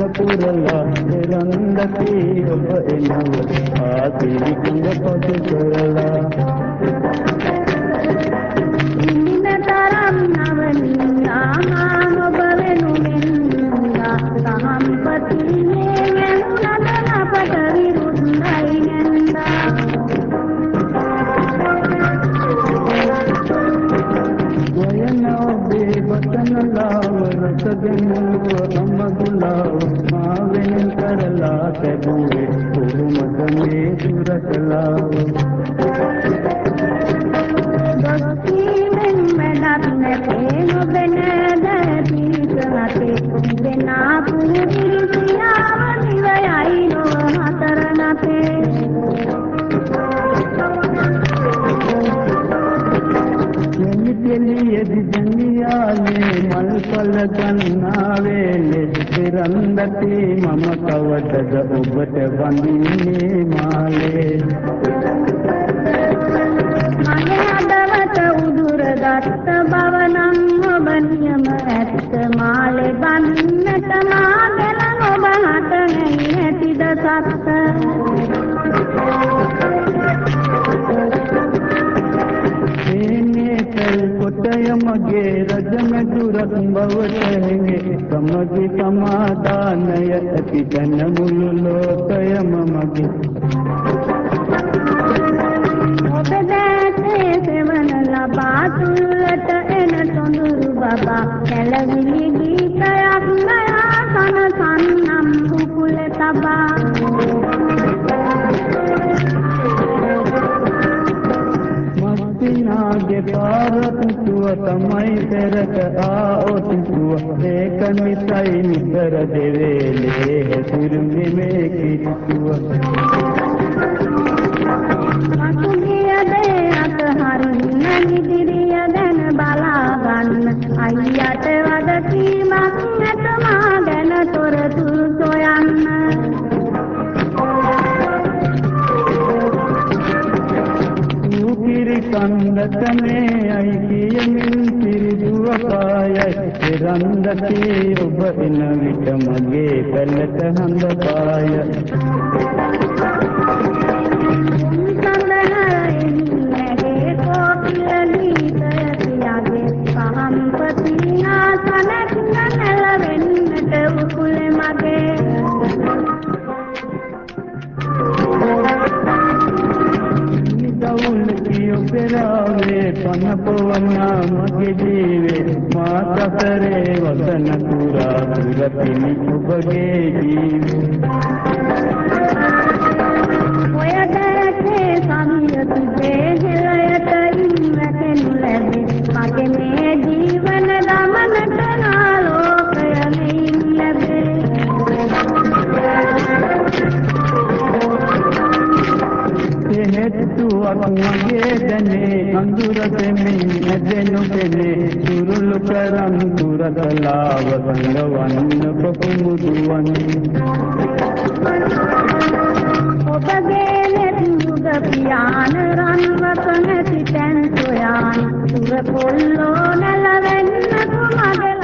පුරලා රන්දති ඔබ එනව ආදී අංග පසු කරලා නිතරම් නවනිනා ඔබ වෙනුවෙන්නා සම්පතියේ වෙනුනද අපට විරුද්ධයි නැන්දා වයනෝබේ වතනලාව රසගෙනුව අමගුලාව මාවෙන් කරලා තැබුවේ කොහොමද මේ සුරකලාව දොස්තිමෙන් මැඩක් නැතේ නොබෙන දැතිසනතේ දෙනා පුරිසියාව නිවයයි නො හතර නතේ එලියදි ජනියාලේ මල්පල ගන්නාවේලේ රන්දති මම කවටද ඔබට වඳින්නේ මාලේ මගේ අදවත උදුරගත් බව නම් ඔබ නියම ඇත්ත මාලේ බන්නට මාගෙන ඔබ හට නැතිද සත්ත කොටය මගේ රජමැදුරක් බවට හැඟේ සමගි සමාදානය ඇති තැන මුළු ලෝකයම මගේ ඔබ දැසේ සෙවන ලබා තුලට එන සොඳුරු බබා කැලවිලි ගීතයක් නයා සනසන්නම් කුකුල තබා මස්තිනාගේ පාරතුව තමයි පෙරට ආඔතුව ඒක නිසයි නිතර දෙවේලේ හැසිරුනේ මේ කිරිතුව මතුගියදේ අතහරින්න නිදිරිය දැන බලා ගන්න අයියට වගකීමක් නැත මා ගැන තොරතුරු සොයන්න කන්දතනේ අයි කියමින් පිරිදුව පායයි රන්දති ඔබ එන විට මගේ පැලට හඳ පාය සඳහරෙන්නේ කෝකිල ගීතය පියාගේ සම්පතිනා සනක් නැලවෙන්නට උකුලේ මගේ පෙරාවේ පනපවන්නා මගේ ජීවේ මා සසරේ වදන පුරා පුරතිනි ඔබගේ ජීවේ ඔය දැකේ සමියති දෙහෙලයට ඉන්නකෙනු ලැබේ මගේ මේ ජීවන ගමනට ආලෝකය මෙයින් ලැබේ හෙත්තුවක් මගේ දැනේ අඳුර දෙමින් ඇදෙනු පෙනේ සුරුළු කරන් තුරදලාව සංගවන්න පොකුමුදුවන්නේ ඔබගේ නෙතුග පියාන රන්වක නැති තැන් සොයාන සුර පොල්ලෝ නැලවෙන්න කුමගල